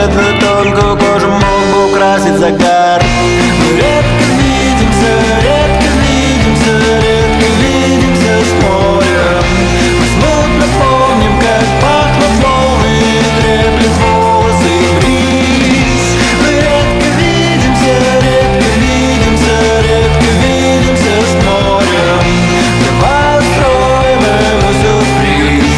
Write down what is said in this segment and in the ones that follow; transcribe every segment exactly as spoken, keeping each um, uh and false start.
бледную тонкую кожу мог бы украсить загар. Мы редко видимся, редко видимся, редко видимся с морем. Мы смутно помним, как пахнут волны, треплет волосы и бриз. Мы редко видимся, редко видимся, редко видимся с морем. Давай устроим ему сюрприз.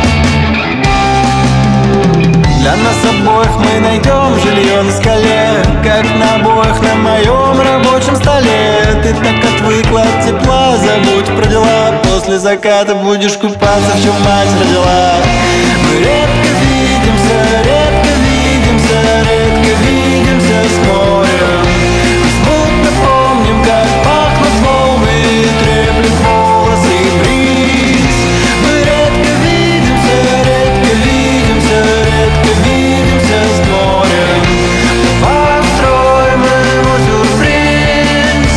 Для нас обоих мы найдем жилье на скале, как на обоих на моем рабочем столе. Ты так отвыкла от тепла, забудь про дела. После заката будешь купаться, в чем мать родила. Мы редко видимся, редко видимся, редко видимся с морем. Мы смутно помним, как пахнут волны, треплет волосы и бриз. Мы редко видимся, редко видимся, редко видимся с морем. Давай устроим ему сюрприз.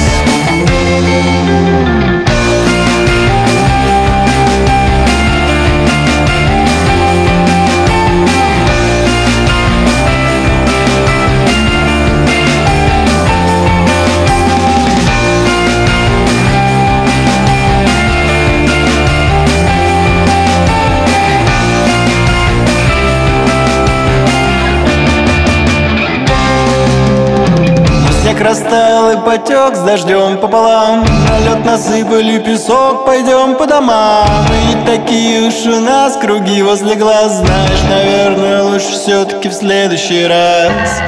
Снег растаял и потек с дождем пополам. На лед насыпали песок, пойдем по домам. И не такие уж у нас круги возле глаз. Знаешь, наверное, лучше все-таки в следующий раз.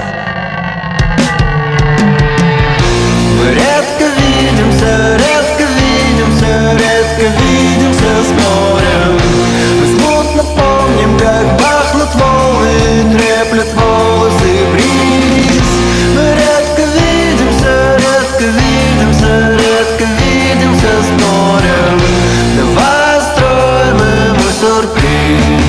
Мы редко видимся, редко видимся, редко видимся с морем. Мы смутно помним, как пахнут волны, треплет волосы и бриз. Мы редко видимся, редко видимся, редко видимся с морем. Давай устроим ему сюрприз.